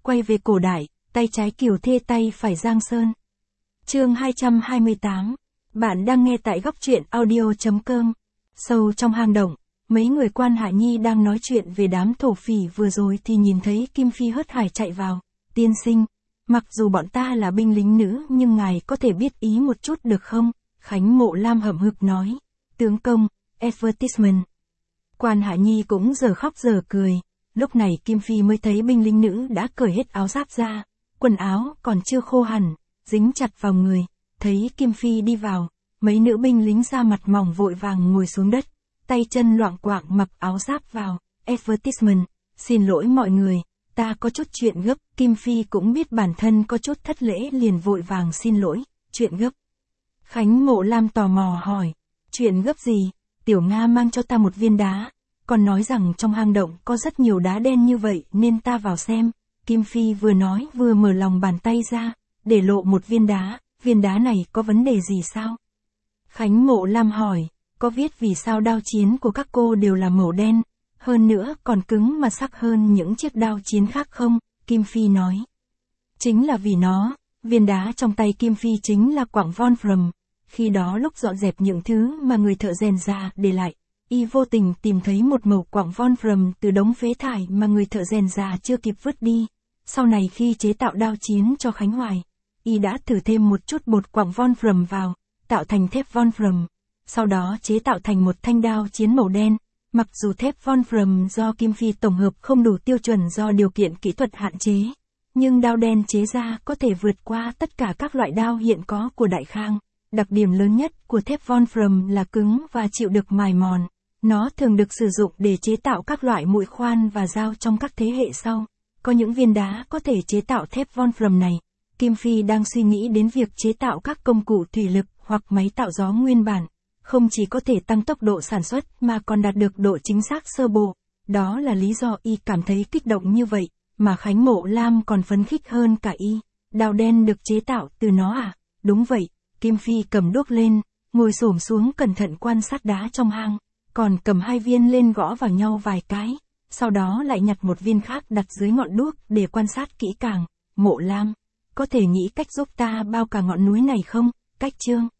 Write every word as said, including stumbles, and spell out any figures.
quay về cổ đại, tay trái Kiều Thê tay phải Giang Sơn. Chương hai trăm hai mươi tám. Bạn đang nghe tại góc truyện audio chấm com. Sâu trong hang động, mấy người quan Hạ Nhi đang nói chuyện về đám thổ phỉ vừa rồi thì nhìn thấy Kim Phi hớt hải chạy vào. Tiên sinh, mặc dù bọn ta là binh lính nữ nhưng ngài có thể biết ý một chút được không? Khánh Mộ Lam hậm hực nói. Tướng công, advertisement. Quan Hạ Nhi cũng giờ khóc giờ cười. Lúc này Kim Phi mới thấy binh lính nữ đã cởi hết áo giáp ra. Quần áo còn chưa khô hẳn, dính chặt vào người. Thấy Kim Phi đi vào, mấy nữ binh lính da mặt mỏng vội vàng ngồi xuống đất. Tay chân loạng quạng mặc áo giáp vào. Advertisement. Xin lỗi mọi người, ta có chút chuyện gấp. Kim Phi cũng biết bản thân có chút thất lễ liền vội vàng xin lỗi. Chuyện gấp. Khánh Mộ Lam tò mò hỏi. Chuyện gấp gì? Tiểu Nga mang cho ta một viên đá. Còn nói rằng trong hang động có rất nhiều đá đen như vậy nên ta vào xem. Kim Phi vừa nói vừa mở lòng bàn tay ra, để lộ một viên đá. Viên đá này có vấn đề gì sao? Khánh Mộ Lam hỏi. Có viết vì sao đao chiến của các cô đều là màu đen, hơn nữa còn cứng mà sắc hơn những chiếc đao chiến khác không? Kim Phi nói. Chính là vì nó. Viên đá trong tay Kim Phi chính là quặng Wolfram. Khi đó lúc dọn dẹp những thứ mà người thợ rèn già để lại, y vô tình tìm thấy một mẩu quặng Wolfram từ đống phế thải mà người thợ rèn già chưa kịp vứt đi. Sau này khi chế tạo đao chiến cho Khánh Hoài, y đã thử thêm một chút bột quặng Wolfram vào, tạo thành thép Wolfram. Sau đó chế tạo thành một thanh đao chiến màu đen. Mặc dù thép Wolfram do Kim Phi tổng hợp không đủ tiêu chuẩn do điều kiện kỹ thuật hạn chế, nhưng đao đen chế ra có thể vượt qua tất cả các loại đao hiện có của Đại Khang. Đặc điểm lớn nhất của thép Wolfram là cứng và chịu được mài mòn. Nó thường được sử dụng để chế tạo các loại mũi khoan và dao trong các thế hệ sau. Có những viên đá có thể chế tạo thép Wolfram này. Kim Phi đang suy nghĩ đến việc chế tạo các công cụ thủy lực hoặc máy tạo gió nguyên bản. Không chỉ có thể tăng tốc độ sản xuất mà còn đạt được độ chính xác sơ bộ. Đó là lý do y cảm thấy kích động như vậy, mà Khánh Mộ Lam còn phấn khích hơn cả y. Đao đen được chế tạo từ nó à? Đúng vậy. Kim Phi cầm đuốc lên, ngồi xổm xuống cẩn thận quan sát đá trong hang, còn cầm hai viên lên gõ vào nhau vài cái, sau đó lại nhặt một viên khác đặt dưới ngọn đuốc để quan sát kỹ càng. Mộ Lam, có thể nghĩ cách giúp ta bao cả ngọn núi này không? Cách chương.